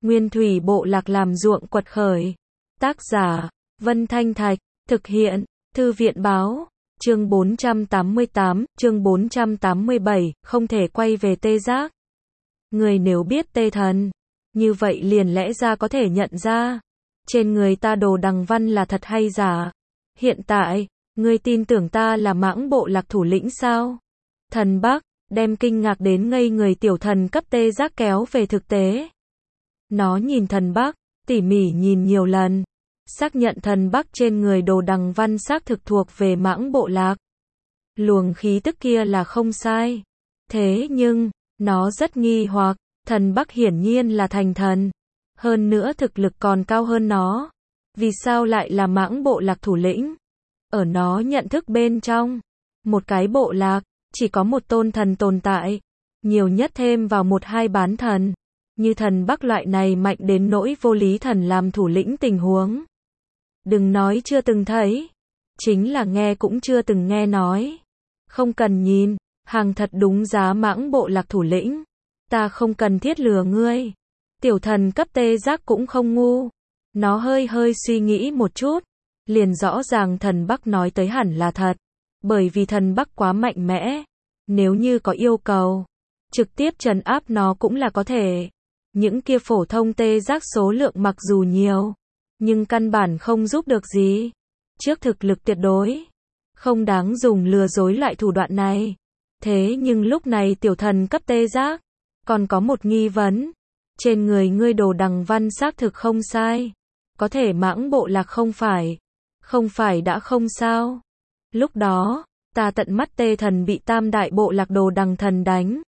Nguyên thủy bộ lạc làm ruộng quật khởi. Tác giả, Vân Thanh Thạch, thực hiện, Thư viện báo, chương 488, chương 487, không thể quay về Tê Giác. Người nếu biết Tê Thần, như vậy liền lẽ ra có thể nhận ra, trên người ta đồ đằng văn là thật hay giả. Hiện tại, ngươi tin tưởng ta là Mãng bộ lạc thủ lĩnh sao? Thần Bắc, đem kinh ngạc đến ngây người tiểu thần cấp Tê Giác kéo về thực tế. Nó nhìn thần Bắc, tỉ mỉ nhìn nhiều lần, xác nhận thần Bắc trên người đồ đằng văn xác thực thuộc về Mãng bộ lạc. Luồng khí tức kia là không sai. Thế nhưng, nó rất nghi hoặc, thần Bắc hiển nhiên là thành thần. Hơn nữa thực lực còn cao hơn nó. Vì sao lại là Mãng bộ lạc thủ lĩnh? Ở nó nhận thức bên trong, một cái bộ lạc, chỉ có một tôn thần tồn tại. Nhiều nhất thêm vào một hai bán thần. Như thần Bắc loại này mạnh đến nỗi vô lý thần làm thủ lĩnh tình huống. Đừng nói chưa từng thấy. Chính là nghe cũng chưa từng nghe nói. Không cần nhìn, hàng thật đúng giá Mãng bộ lạc thủ lĩnh. Ta không cần thiết lừa ngươi. Tiểu thần cấp Tê Giác cũng không ngu. Nó hơi suy nghĩ một chút. Liền rõ ràng thần Bắc nói tới hẳn là thật. Bởi vì thần Bắc quá mạnh mẽ. Nếu như có yêu cầu, trực tiếp trấn áp nó cũng là có thể. Những kia phổ thông Tê Giác số lượng mặc dù nhiều, nhưng căn bản không giúp được gì. Trước thực lực tuyệt đối, không đáng dùng lừa dối loại thủ đoạn này. Thế nhưng lúc này tiểu thần cấp Tê Giác, còn có một nghi vấn. Trên người ngươi đồ đằng văn xác thực không sai. Có thể Mãng bộ lạc không phải đã không sao. Lúc đó, ta tận mắt Tê Thần bị tam đại bộ lạc đồ đằng thần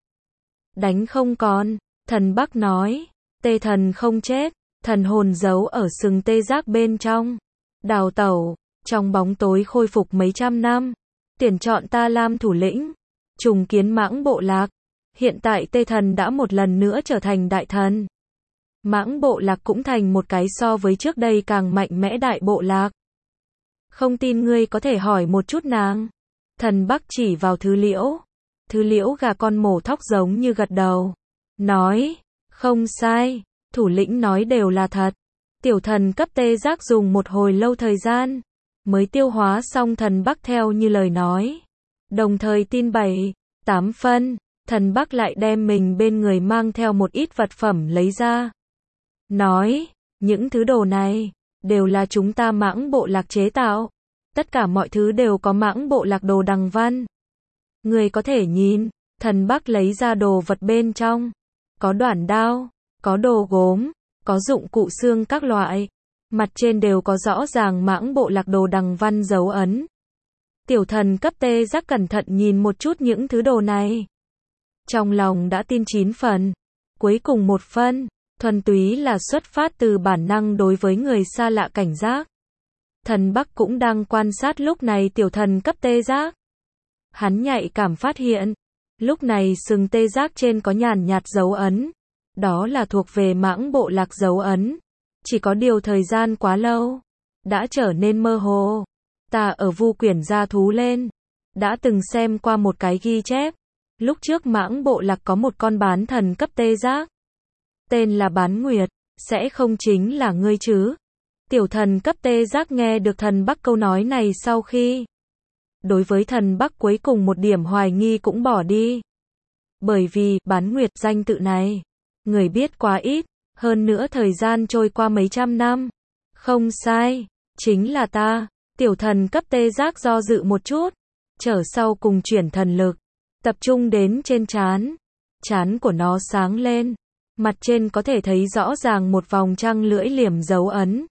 đánh không còn. Thần Bắc nói, Tê Thần không chết, thần hồn giấu ở sừng Tê Giác bên trong. Đào tẩu, trong bóng tối khôi phục mấy trăm năm. Tuyển chọn ta làm thủ lĩnh, trùng kiến Mãng bộ lạc. Hiện tại Tê Thần đã một lần nữa trở thành đại thần. Mãng bộ lạc cũng thành một cái so với trước đây càng mạnh mẽ đại bộ lạc. Không tin ngươi có thể hỏi một chút nàng. Thần Bắc chỉ vào Thứ Liễu. Thứ Liễu gà con mổ thóc giống như gật đầu. Nói, không sai, thủ lĩnh nói đều là thật. Tiểu thần cấp Tê Giác dùng một hồi lâu thời gian, mới tiêu hóa xong thần Bắc theo như lời nói. Đồng thời tin 7-8 phân, thần Bắc lại đem mình bên người mang theo một ít vật phẩm lấy ra. Nói, những thứ đồ này, đều là chúng ta Mãng bộ lạc chế tạo. Tất cả mọi thứ đều có Mãng bộ lạc đồ đằng văn. Người có thể nhìn, thần Bắc lấy ra đồ vật bên trong. Có đoạn đao, có đồ gốm, có dụng cụ xương các loại. Mặt trên đều có rõ ràng Mãng bộ lạc đồ đằng văn dấu ấn. Tiểu thần cấp Tê Giác cẩn thận nhìn một chút những thứ đồ này. Trong lòng đã tin 9 phần. Cuối cùng một phân, thuần túy là xuất phát từ bản năng đối với người xa lạ cảnh giác. Thần Bắc cũng đang quan sát lúc này tiểu thần cấp Tê Giác. Hắn nhạy cảm phát hiện, lúc này sừng Tê Giác trên có nhàn nhạt dấu ấn. Đó là thuộc về Mãng bộ lạc dấu ấn. Chỉ có điều thời gian quá lâu, đã trở nên mơ hồ. Ta ở Vu Quyển Gia Thú lên, đã từng xem qua một cái ghi chép. Lúc trước Mãng bộ lạc có một con bán thần cấp Tê Giác. Tên là Bán Nguyệt, sẽ không chính là ngươi chứ? Tiểu thần cấp Tê Giác nghe được thần Bắc câu nói này sau khi. Đối với thần Bắc cuối cùng một điểm hoài nghi cũng bỏ đi. Bởi vì, Bán Nguyệt danh tự này, người biết quá ít, hơn nữa thời gian trôi qua mấy trăm năm. Không sai, chính là ta. Tiểu thần cấp Tê Giác do dự một chút, trở sau cùng chuyển thần lực, tập trung đến trên trán. Trán của nó sáng lên, mặt trên có thể thấy rõ ràng một vòng trăng lưỡi liềm dấu ấn.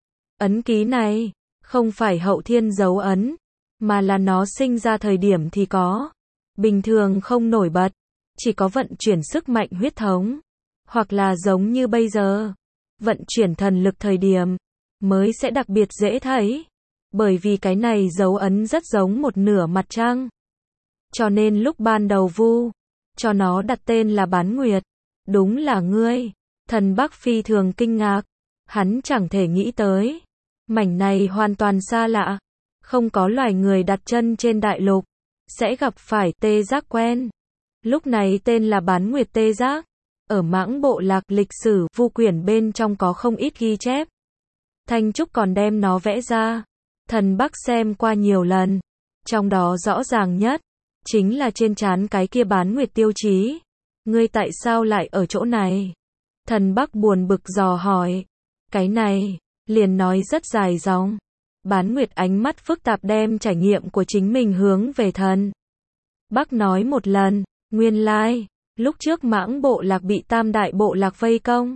Ấn ký này, không phải hậu thiên dấu ấn, mà là nó sinh ra thời điểm thì có. Bình thường không nổi bật, chỉ có vận chuyển sức mạnh huyết thống. Hoặc là giống như bây giờ, vận chuyển thần lực thời điểm, mới sẽ đặc biệt dễ thấy. Bởi vì cái này dấu ấn rất giống một nửa mặt trăng. Cho nên lúc ban đầu Vu cho nó đặt tên là Bán Nguyệt. Đúng là ngươi. Thần Bắc phi thường kinh ngạc. Hắn chẳng thể nghĩ tới. Mảnh này hoàn toàn xa lạ. Không có loài người đặt chân trên đại lục sẽ gặp phải Tê Giác quen. Lúc này tên là Bán Nguyệt Tê Giác. Ở Mãng Bộ Lạc lịch sử Vu quyển bên trong có không ít ghi chép. Thanh Trúc còn đem nó vẽ ra. Thần Bắc xem qua nhiều lần. Trong đó rõ ràng nhất, chính là trên trán cái kia Bán Nguyệt tiêu chí. Ngươi tại sao lại ở chỗ này? Thần Bắc buồn bực dò hỏi. Cái này, liền nói rất dài dòng. Bán Nguyệt ánh mắt phức tạp đem trải nghiệm của chính mình hướng về thần Bắc nói một lần. Nguyên lai, lúc trước Mãng Bộ Lạc bị Tam Đại Bộ Lạc vây công.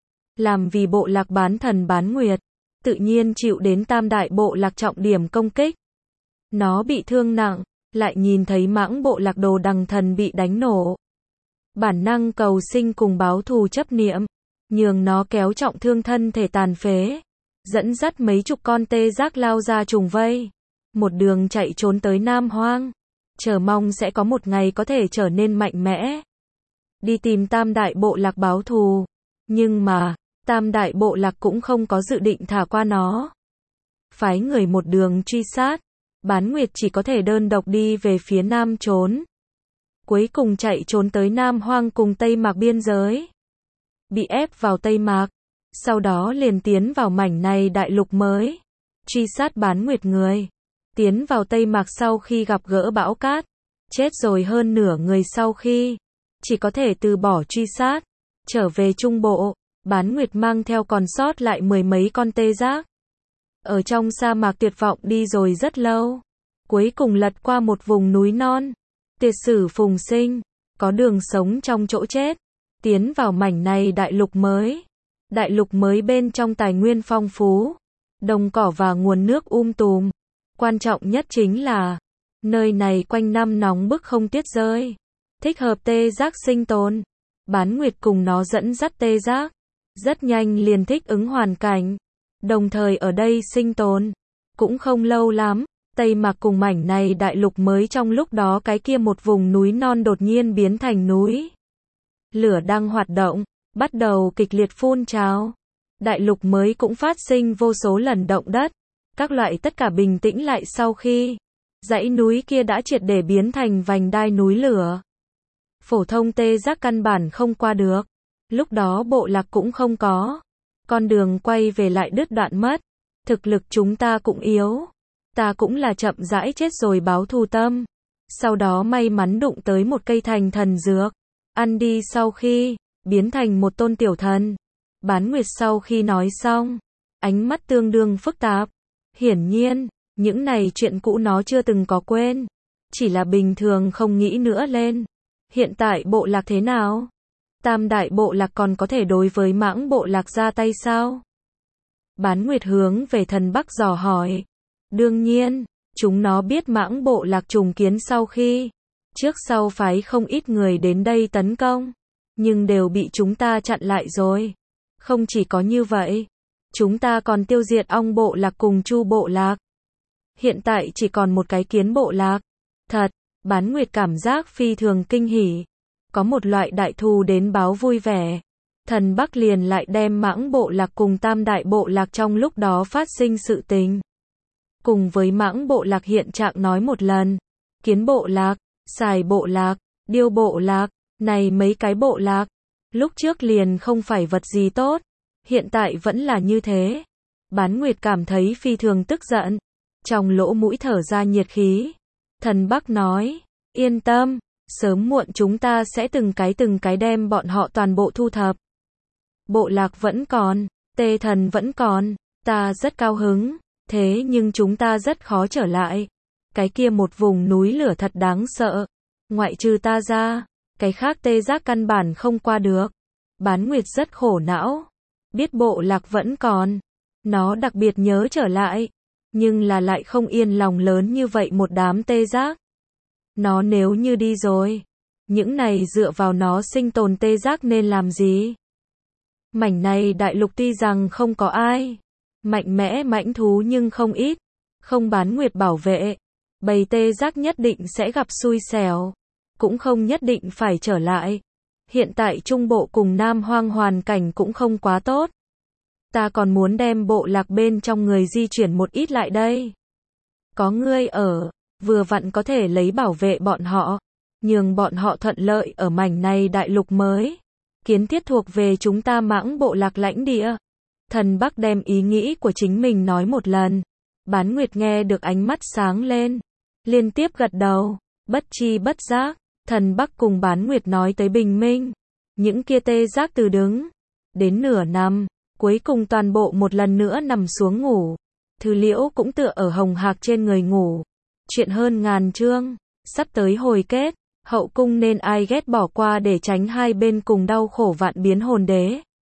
Làm vì Bộ Lạc bán thần Bán Nguyệt, tự nhiên chịu đến Tam Đại Bộ Lạc trọng điểm công kích. Nó bị thương nặng, lại nhìn thấy Mãng Bộ Lạc đồ đằng thần bị đánh nổ. Bản năng cầu sinh cùng báo thù chấp niệm, nhường nó kéo trọng thương thân thể tàn phế, dẫn dắt mấy chục con tê giác lao ra trùng vây, một đường chạy trốn tới Nam Hoang, chờ mong sẽ có một ngày có thể trở nên mạnh mẽ, đi tìm Tam Đại Bộ Lạc báo thù. Nhưng mà, Tam Đại Bộ Lạc cũng không có dự định thả qua nó. Phái người một đường truy sát, Bán Nguyệt chỉ có thể đơn độc đi về phía Nam trốn. Cuối cùng chạy trốn tới Nam Hoang cùng Tây Mạc biên giới. Bị ép vào Tây Mạc, sau đó liền tiến vào mảnh này đại lục mới. Truy sát Bán Nguyệt người. Tiến vào Tây Mạc sau khi gặp gỡ bão cát. Chết rồi hơn nửa người sau khi. Chỉ có thể từ bỏ truy sát. Trở về Trung Bộ, Bán Nguyệt mang theo còn sót lại mười mấy con tê giác. Ở trong sa mạc tuyệt vọng đi rồi rất lâu. Cuối cùng lật qua một vùng núi non. Tiệt sử phùng sinh, có đường sống trong chỗ chết. Tiến vào mảnh này đại lục mới. Đại lục mới bên trong tài nguyên phong phú. Đồng cỏ và nguồn nước tùm. Quan trọng nhất chính là, nơi này quanh năm nóng bức không tiết rơi. Thích hợp tê giác sinh tồn. Bán Nguyệt cùng nó dẫn dắt tê giác. Rất nhanh liền thích ứng hoàn cảnh. Đồng thời ở đây sinh tồn. Cũng không lâu lắm, Tây Mạc cùng mảnh này đại lục mới trong lúc đó cái kia một vùng núi non đột nhiên biến thành núi. Lửa đang hoạt động, bắt đầu kịch liệt phun trào. Đại lục mới cũng phát sinh vô số lần động đất. Các loại tất cả bình tĩnh lại sau khi dãy núi kia đã triệt để biến thành vành đai núi lửa. Phổ thông tê giác căn bản không qua được. Lúc đó bộ lạc cũng không có. Con đường quay về lại đứt đoạn mất. Thực lực chúng ta cũng yếu. Ta cũng là chậm rãi chết rồi báo thù tâm. Sau đó may mắn đụng tới một cây thành thần dược. Ăn đi sau khi biến thành một tôn tiểu thần. Bán Nguyệt sau khi nói xong, ánh mắt tương đương phức tạp. Hiển nhiên, những này chuyện cũ nó chưa từng có quên. Chỉ là bình thường không nghĩ nữa lên. Hiện tại bộ lạc thế nào? Tam Đại Bộ Lạc còn có thể đối với Mãng Bộ Lạc ra tay sao? Bán Nguyệt hướng về thần Bắc dò hỏi. Đương nhiên, chúng nó biết Mãng Bộ Lạc trùng kiến sau khi trước sau phái không ít người đến đây tấn công, nhưng đều bị chúng ta chặn lại rồi. Không chỉ có như vậy, chúng ta còn tiêu diệt Ong Bộ Lạc cùng Chu Bộ Lạc. Hiện tại chỉ còn một cái Kiến Bộ Lạc. Thật, Bán Nguyệt cảm giác phi thường kinh hỉ. Có một loại đại thù đến báo vui vẻ. Thần Bắc liền lại đem Mãng Bộ Lạc cùng Tam Đại Bộ Lạc trong lúc đó phát sinh sự tình. Cùng với Mãng Bộ Lạc hiện trạng nói một lần. Kiến Bộ Lạc, Sài Bộ Lạc, Điêu Bộ Lạc, này mấy cái bộ lạc. Lúc trước liền không phải vật gì tốt. Hiện tại vẫn là như thế. Bán Nguyệt cảm thấy phi thường tức giận. Trong lỗ mũi thở ra nhiệt khí. Thần Bắc nói, yên tâm. Sớm muộn chúng ta sẽ từng cái đem bọn họ toàn bộ thu thập. Bộ lạc vẫn còn, tê thần vẫn còn, ta rất cao hứng, thế nhưng chúng ta rất khó trở lại. Cái kia một vùng núi lửa thật đáng sợ. Ngoại trừ ta ra, cái khác tê giác căn bản không qua được. Bán Nguyệt rất khổ não. Biết bộ lạc vẫn còn. Nó đặc biệt nhớ trở lại. Nhưng là lại không yên lòng lớn như vậy một đám tê giác. Nó nếu như đi rồi, những này dựa vào nó sinh tồn tê giác nên làm gì? Mảnh này đại lục tuy rằng không có ai mạnh mẽ mãnh thú nhưng không ít, không Bán Nguyệt bảo vệ, bầy tê giác nhất định sẽ gặp xui xẻo, cũng không nhất định phải trở lại. Hiện tại Trung Bộ cùng Nam Hoang hoàn cảnh cũng không quá tốt. Ta còn muốn đem bộ lạc bên trong người di chuyển một ít lại đây. Có ngươi ở, vừa vặn có thể lấy bảo vệ bọn họ, nhường bọn họ thuận lợi ở mảnh này đại lục mới. Kiến thiết thuộc về chúng ta Mãng bộ lạc lãnh địa. Thần Bắc đem ý nghĩ của chính mình nói một lần. Bán Nguyệt nghe được ánh mắt sáng lên. Liên tiếp gật đầu. Bất chi bất giác, Thần Bắc cùng Bán Nguyệt nói tới bình minh. Những kia tê giác từ đứng. Đến nửa năm, cuối cùng toàn bộ một lần nữa nằm xuống ngủ. Thư Liễu cũng tựa ở hồng hạc trên người ngủ. Chuyện hơn ngàn chương. Sắp tới hồi kết. Hậu cung nên ai ghét bỏ qua để tránh hai bên cùng đau khổ vạn biến hồn đế.